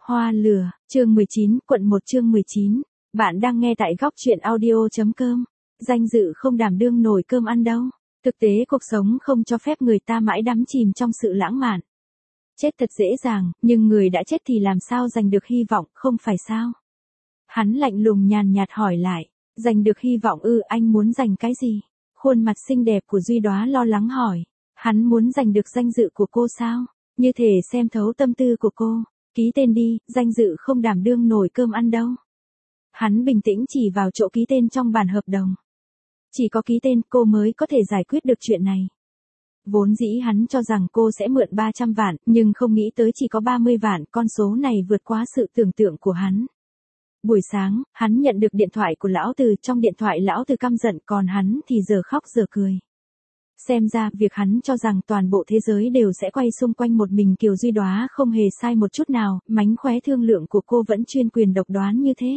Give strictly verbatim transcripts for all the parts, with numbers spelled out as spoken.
Hoa lửa, chương mười chín, quận một chương mười chín. Bạn đang nghe tại góc truyện audio.com. Danh dự không đảm đương nổi cơm ăn đâu. Thực tế cuộc sống không cho phép người ta mãi đắm chìm trong sự lãng mạn. Chết thật dễ dàng, nhưng người đã chết thì làm sao giành được hy vọng, không phải sao? Hắn lạnh lùng nhàn nhạt hỏi lại. Giành được hy vọng ư, anh muốn giành cái gì? Khuôn mặt xinh đẹp của Duy Đóa lo lắng hỏi. Hắn muốn giành được danh dự của cô sao? Như thể xem thấu tâm tư của cô. Ký tên đi, danh dự không đảm đương nổi cơm ăn đâu. Hắn bình tĩnh chỉ vào chỗ ký tên trong bản hợp đồng. Chỉ có ký tên cô mới có thể giải quyết được chuyện này. Vốn dĩ hắn cho rằng cô sẽ mượn ba trăm vạn, nhưng không nghĩ tới chỉ có ba mươi vạn, con số này vượt quá sự tưởng tượng của hắn. Buổi sáng, hắn nhận được điện thoại của lão Từ, trong điện thoại lão Từ căm giận, còn hắn thì giờ khóc giờ cười. Xem ra, việc hắn cho rằng toàn bộ thế giới đều sẽ quay xung quanh một mình Kiều Duy Đóa không hề sai một chút nào, mánh khóe thương lượng của cô vẫn chuyên quyền độc đoán như thế.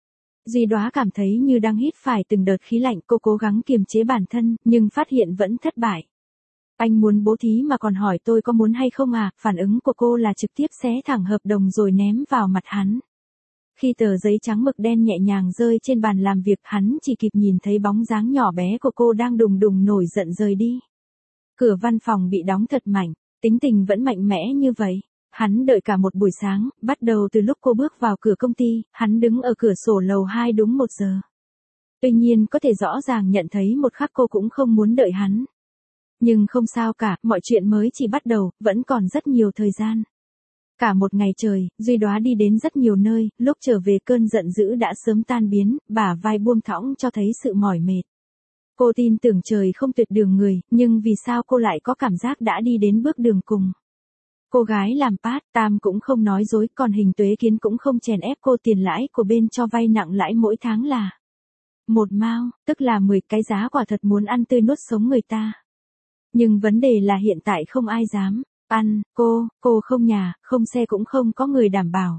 Duy Đóa cảm thấy như đang hít phải từng đợt khí lạnh, cô cố gắng kiềm chế bản thân, nhưng phát hiện vẫn thất bại. Anh muốn bố thí mà còn hỏi tôi có muốn hay không à, phản ứng của cô là trực tiếp xé thẳng hợp đồng rồi ném vào mặt hắn. Khi tờ giấy trắng mực đen nhẹ nhàng rơi trên bàn làm việc, hắn chỉ kịp nhìn thấy bóng dáng nhỏ bé của cô đang đùng đùng nổi giận rời đi. Cửa văn phòng bị đóng thật mạnh, tính tình vẫn mạnh mẽ như vậy. Hắn đợi cả một buổi sáng, bắt đầu từ lúc cô bước vào cửa công ty, hắn đứng ở cửa sổ lầu hai đúng một giờ. Tuy nhiên có thể rõ ràng nhận thấy một khắc cô cũng không muốn đợi hắn. Nhưng không sao cả, mọi chuyện mới chỉ bắt đầu, vẫn còn rất nhiều thời gian. Cả một ngày trời, Duy Đóa đi đến rất nhiều nơi, lúc trở về cơn giận dữ đã sớm tan biến, bả vai buông thõng cho thấy sự mỏi mệt. Cô tin tưởng trời không tuyệt đường người, nhưng vì sao cô lại có cảm giác đã đi đến bước đường cùng? Cô gái làm part-time cũng không nói dối, còn Hình Tuế Kiến cũng không chèn ép cô, tiền lãi của bên cho vay nặng lãi mỗi tháng là một mao, tức là mười, cái giá quả thật muốn ăn tươi nuốt sống người ta. Nhưng vấn đề là hiện tại không ai dám ăn, cô, cô không nhà, không xe cũng không có người đảm bảo.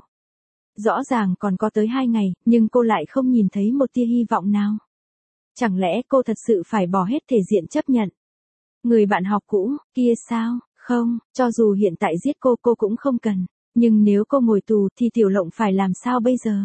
Rõ ràng còn có tới hai ngày, nhưng cô lại không nhìn thấy một tia hy vọng nào. Chẳng lẽ cô thật sự phải bỏ hết thể diện chấp nhận? Người bạn học cũ, kia sao? Không, cho dù hiện tại giết cô cô cũng không cần. Nhưng nếu cô ngồi tù thì Tiểu Lộng phải làm sao bây giờ?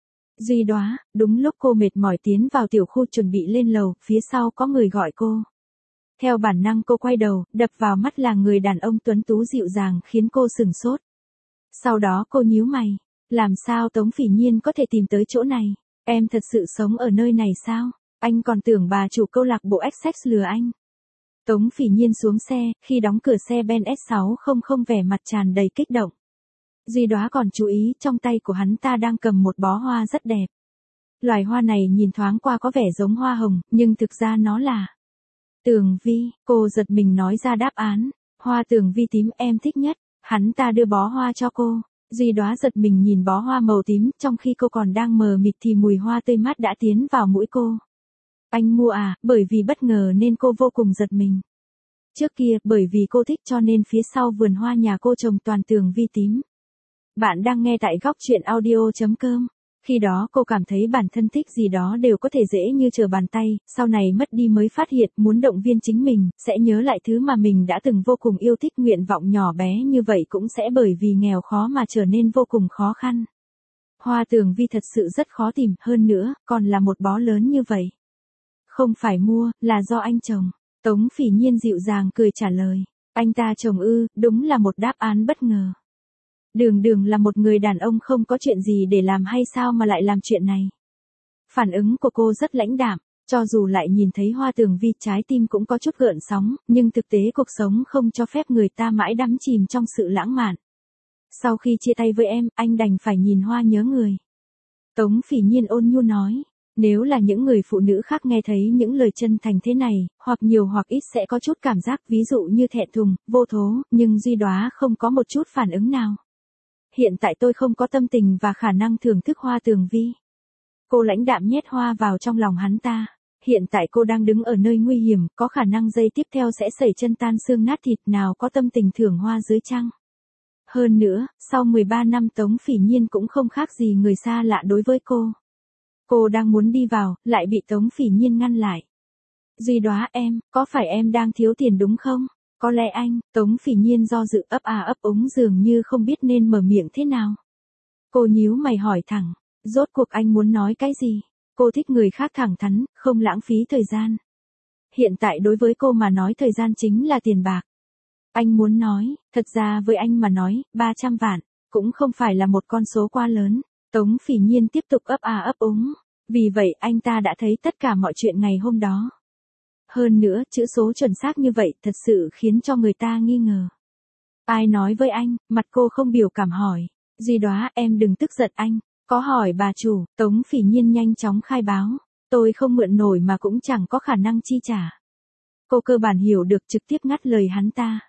Duy Đóa, đúng lúc cô mệt mỏi tiến vào tiểu khu chuẩn bị lên lầu, phía sau có người gọi cô. Theo bản năng cô quay đầu, đập vào mắt là người đàn ông tuấn tú dịu dàng khiến cô sửng sốt. Sau đó cô nhíu mày. Làm sao Tống Phỉ Nhiên có thể tìm tới chỗ này? Em thật sự sống ở nơi này sao? Anh còn tưởng bà chủ câu lạc bộ Essex lừa anh. Tống Phỉ Nhiên xuống xe, khi đóng cửa xe Ben S sáu không không vẻ mặt tràn đầy kích động. Duy Đóa còn chú ý, trong tay của hắn ta đang cầm một bó hoa rất đẹp. Loài hoa này nhìn thoáng qua có vẻ giống hoa hồng, nhưng thực ra nó là tường vi. Cô giật mình nói ra đáp án. Hoa tường vi tím em thích nhất. Hắn ta đưa bó hoa cho cô. Duy Đóa giật mình nhìn bó hoa màu tím, trong khi cô còn đang mờ mịt thì mùi hoa tươi mát đã tiến vào mũi cô. Anh mua à? Bởi vì bất ngờ nên cô vô cùng giật mình. Trước kia, bởi vì cô thích cho nên phía sau vườn hoa nhà cô trồng toàn tường vi tím. Bạn đang nghe tại góc truyện audio.com. Khi đó cô cảm thấy bản thân thích gì đó đều có thể dễ như trở bàn tay, sau này mất đi mới phát hiện, muốn động viên chính mình, sẽ nhớ lại thứ mà mình đã từng vô cùng yêu thích. Nguyện vọng nhỏ bé như vậy cũng sẽ bởi vì nghèo khó mà trở nên vô cùng khó khăn. Hoa tường vi thật sự rất khó tìm, hơn nữa, còn là một bó lớn như vậy. Không phải mua, là do anh trồng. Tống Phỉ Nhiên dịu dàng cười trả lời. Anh ta trồng ư, đúng là một đáp án bất ngờ. Đường đường là một người đàn ông không có chuyện gì để làm hay sao mà lại làm chuyện này. Phản ứng của cô rất lãnh đạm, cho dù lại nhìn thấy hoa tường vi trái tim cũng có chút gợn sóng, nhưng thực tế cuộc sống không cho phép người ta mãi đắm chìm trong sự lãng mạn. Sau khi chia tay với em, anh đành phải nhìn hoa nhớ người. Tống Phỉ Nhiên ôn nhu nói. Nếu là những người phụ nữ khác nghe thấy những lời chân thành thế này, hoặc nhiều hoặc ít sẽ có chút cảm giác, ví dụ như thẹn thùng, vô thố, nhưng Duy Đóa không có một chút phản ứng nào. Hiện tại tôi không có tâm tình và khả năng thưởng thức hoa tường vi. Cô lãnh đạm nhét hoa vào trong lòng hắn ta. Hiện tại cô đang đứng ở nơi nguy hiểm, có khả năng giây tiếp theo sẽ sẩy chân tan xương nát thịt, nào có tâm tình thưởng hoa dưới trăng. Hơn nữa, sau mười ba năm Tống Phỉ Nhiên cũng không khác gì người xa lạ đối với cô. Cô đang muốn đi vào, lại bị Tống Phỉ Nhiên ngăn lại. Duy Đóa em, có phải em đang thiếu tiền đúng không? Có lẽ anh, Tống Phỉ Nhiên do dự ấp à ấp úng dường như không biết nên mở miệng thế nào. Cô nhíu mày hỏi thẳng, rốt cuộc anh muốn nói cái gì? Cô thích người khác thẳng thắn, không lãng phí thời gian. Hiện tại đối với cô mà nói thời gian chính là tiền bạc. Anh muốn nói, thật ra với anh mà nói, ba trăm vạn, cũng không phải là một con số quá lớn. Tống Phỉ Nhiên tiếp tục ấp à ấp úng. Vì vậy anh ta đã thấy tất cả mọi chuyện ngày hôm đó. Hơn nữa, chữ số chuẩn xác như vậy thật sự khiến cho người ta nghi ngờ. Ai nói với anh? Mặt cô không biểu cảm hỏi. Duy Đóa, em đừng tức giận anh. Có hỏi bà chủ, Tống Phỉ Nhiên nhanh chóng khai báo. Tôi không mượn nổi mà cũng chẳng có khả năng chi trả. Cô cơ bản hiểu được, trực tiếp ngắt lời hắn ta.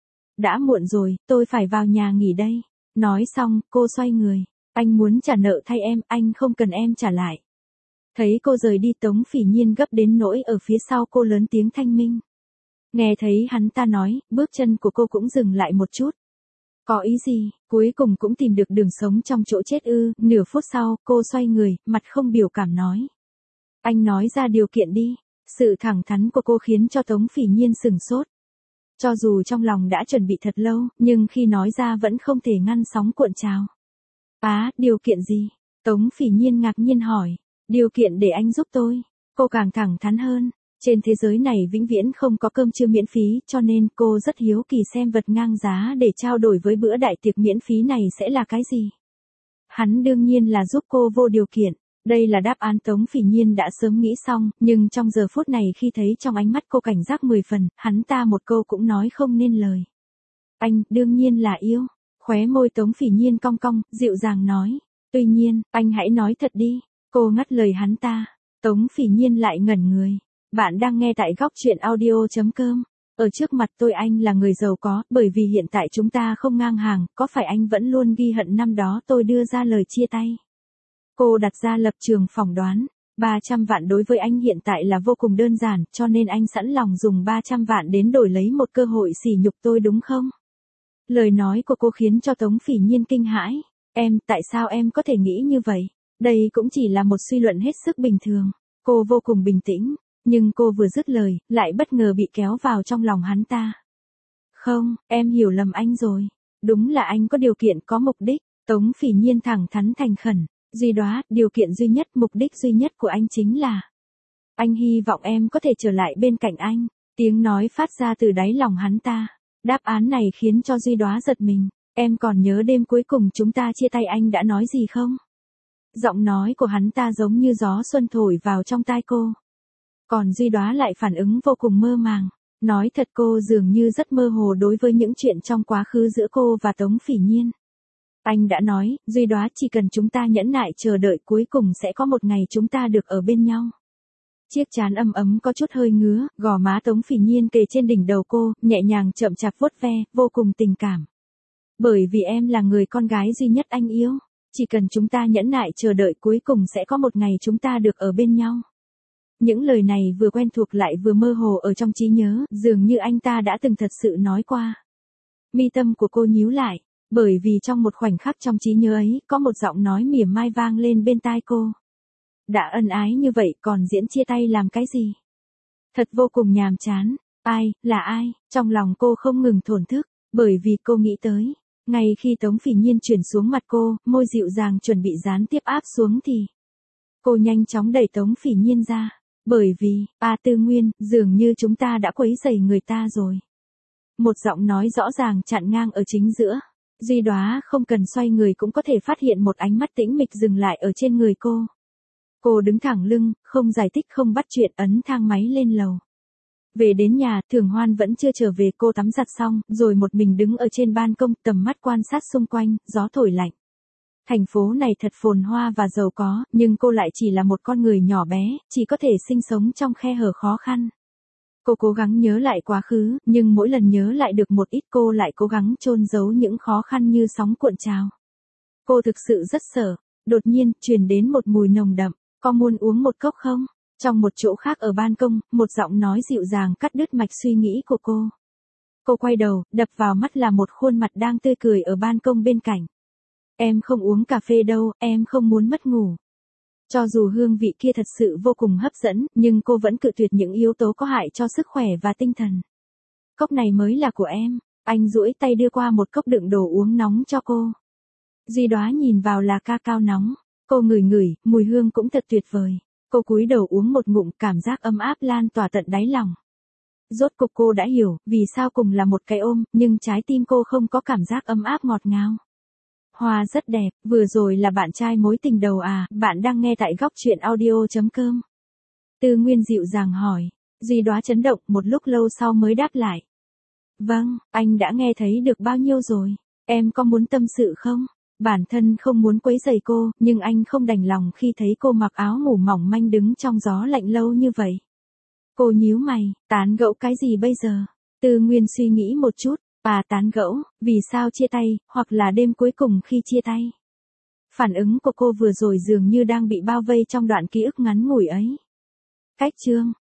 Đã muộn rồi, tôi phải vào nhà nghỉ đây. Nói xong, cô xoay người. Anh muốn trả nợ thay em, anh không cần em trả lại. Thấy cô rời đi, Tống Phỉ Nhiên gấp đến nỗi ở phía sau cô lớn tiếng thanh minh. Nghe thấy hắn ta nói, bước chân của cô cũng dừng lại một chút. Có ý gì, cuối cùng cũng tìm được đường sống trong chỗ chết ư? Nửa phút sau, cô xoay người, mặt không biểu cảm nói. Anh nói ra điều kiện đi. Sự thẳng thắn của cô khiến cho Tống Phỉ Nhiên sừng sốt. Cho dù trong lòng đã chuẩn bị thật lâu, nhưng khi nói ra vẫn không thể ngăn sóng cuộn trào. Á, điều kiện gì? Tống Phỉ Nhiên ngạc nhiên hỏi. Điều kiện để anh giúp tôi. Cô càng thẳng thắn hơn. Trên thế giới này vĩnh viễn không có cơm trưa miễn phí, cho nên cô rất hiếu kỳ xem vật ngang giá để trao đổi với bữa đại tiệc miễn phí này sẽ là cái gì. Hắn đương nhiên là giúp cô vô điều kiện. Đây là đáp án Tống Phỉ Nhiên đã sớm nghĩ xong, nhưng trong giờ phút này khi thấy trong ánh mắt cô cảnh giác mười phần, hắn ta một câu cũng nói không nên lời. Anh, đương nhiên là yêu. Khóe môi Tống Phỉ Nhiên cong cong, dịu dàng nói. Tuy nhiên, anh hãy nói thật đi. Cô ngắt lời hắn ta. Tống Phỉ Nhiên lại ngẩn người. Bạn đang nghe tại góc truyện audio chấm com. Ở trước mặt tôi anh là người giàu có, bởi vì hiện tại chúng ta không ngang hàng, có phải anh vẫn luôn ghi hận năm đó tôi đưa ra lời chia tay? Cô đặt ra lập trường phỏng đoán. ba trăm vạn đối với anh hiện tại là vô cùng đơn giản, cho nên anh sẵn lòng dùng ba trăm vạn đến đổi lấy một cơ hội sỉ nhục tôi đúng không? Lời nói của cô khiến cho Tống Phỉ Nhiên kinh hãi. Em, tại sao em có thể nghĩ như vậy? Đây cũng chỉ là một suy luận hết sức bình thường. Cô vô cùng bình tĩnh, nhưng cô vừa dứt lời, lại bất ngờ bị kéo vào trong lòng hắn ta. Không, em hiểu lầm anh rồi. Đúng là anh có điều kiện, có mục đích. Tống Phỉ Nhiên thẳng thắn thành khẩn. Duy Đóa, điều kiện duy nhất, mục đích duy nhất của anh chính là anh hy vọng em có thể trở lại bên cạnh anh. Tiếng nói phát ra từ đáy lòng hắn ta. Đáp án này khiến cho Duy Đóa giật mình. Em còn nhớ đêm cuối cùng chúng ta chia tay anh đã nói gì không? Giọng nói của hắn ta giống như gió xuân thổi vào trong tai cô. Còn Duy Đóa lại phản ứng vô cùng mơ màng. Nói thật cô dường như rất mơ hồ đối với những chuyện trong quá khứ giữa cô và Tống Phỉ Nhiên. Anh đã nói, Duy Đóa, chỉ cần chúng ta nhẫn nại chờ đợi cuối cùng sẽ có một ngày chúng ta được ở bên nhau. Chiếc trán ấm ấm có chút hơi ngứa, gò má Tống Phỉ Nhiên kề trên đỉnh đầu cô, nhẹ nhàng chậm chạp vuốt ve, vô cùng tình cảm. Bởi vì em là người con gái duy nhất anh yêu, chỉ cần chúng ta nhẫn nại chờ đợi cuối cùng sẽ có một ngày chúng ta được ở bên nhau. Những lời này vừa quen thuộc lại vừa mơ hồ ở trong trí nhớ, dường như anh ta đã từng thật sự nói qua. Mi tâm của cô nhíu lại. Bởi vì trong một khoảnh khắc trong trí nhớ ấy, có một giọng nói mỉa mai vang lên bên tai cô. Đã ân ái như vậy còn diễn chia tay làm cái gì? Thật vô cùng nhàm chán. Ai, là ai? Trong lòng cô không ngừng thổn thức, bởi vì cô nghĩ tới. Ngay khi Tống Phỉ Nhiên chuyển xuống mặt cô, môi dịu dàng chuẩn bị gián tiếp áp xuống thì. Cô nhanh chóng đẩy Tống Phỉ Nhiên ra. Bởi vì, A Tư Nguyên, dường như chúng ta đã quấy rầy người ta rồi. Một giọng nói rõ ràng chặn ngang ở chính giữa. Duy Đóa không cần xoay người cũng có thể phát hiện một ánh mắt tĩnh mịch dừng lại ở trên người cô. Cô đứng thẳng lưng, không giải thích không bắt chuyện, ấn thang máy lên lầu. Về đến nhà, Thường Hoan vẫn chưa trở về, cô tắm giặt xong, rồi một mình đứng ở trên ban công, tầm mắt quan sát xung quanh, gió thổi lạnh. Thành phố này thật phồn hoa và giàu có, nhưng cô lại chỉ là một con người nhỏ bé, chỉ có thể sinh sống trong khe hở khó khăn. Cô cố gắng nhớ lại quá khứ, nhưng mỗi lần nhớ lại được một ít cô lại cố gắng chôn giấu những khó khăn như sóng cuộn trào. Cô thực sự rất sợ. Đột nhiên, truyền đến một mùi nồng đậm. Có muốn uống một cốc không? Trong một chỗ khác ở ban công, một giọng nói dịu dàng cắt đứt mạch suy nghĩ của cô. Cô quay đầu, đập vào mắt là một khuôn mặt đang tươi cười ở ban công bên cạnh. Em không uống cà phê đâu, em không muốn mất ngủ. Cho dù hương vị kia thật sự vô cùng hấp dẫn, nhưng cô vẫn cự tuyệt những yếu tố có hại cho sức khỏe và tinh thần. Cốc này mới là của em. Anh duỗi tay đưa qua một cốc đựng đồ uống nóng cho cô. Duy Đóa nhìn vào là ca cao nóng. Cô ngửi ngửi, mùi hương cũng thật tuyệt vời. Cô cúi đầu uống một ngụm, cảm giác ấm áp lan tỏa tận đáy lòng. Rốt cục cô đã hiểu, vì sao cùng là một cái ôm, nhưng trái tim cô không có cảm giác ấm áp ngọt ngào. Hoa rất đẹp, vừa rồi là bạn trai mối tình đầu à, bạn đang nghe tại góc truyện audio.com. Tư Nguyên dịu dàng hỏi. Duy Đóa chấn động, một lúc lâu sau mới đáp lại. Vâng, anh đã nghe thấy được bao nhiêu rồi? Em có muốn tâm sự không? Bản thân không muốn quấy rầy cô, nhưng anh không đành lòng khi thấy cô mặc áo ngủ mỏng manh đứng trong gió lạnh lâu như vậy. Cô nhíu mày, tán gẫu cái gì bây giờ? Tư Nguyên suy nghĩ một chút, và tán gẫu, vì sao chia tay, hoặc là đêm cuối cùng khi chia tay. Phản ứng của cô vừa rồi dường như đang bị bao vây trong đoạn ký ức ngắn ngủi ấy. Cách chương,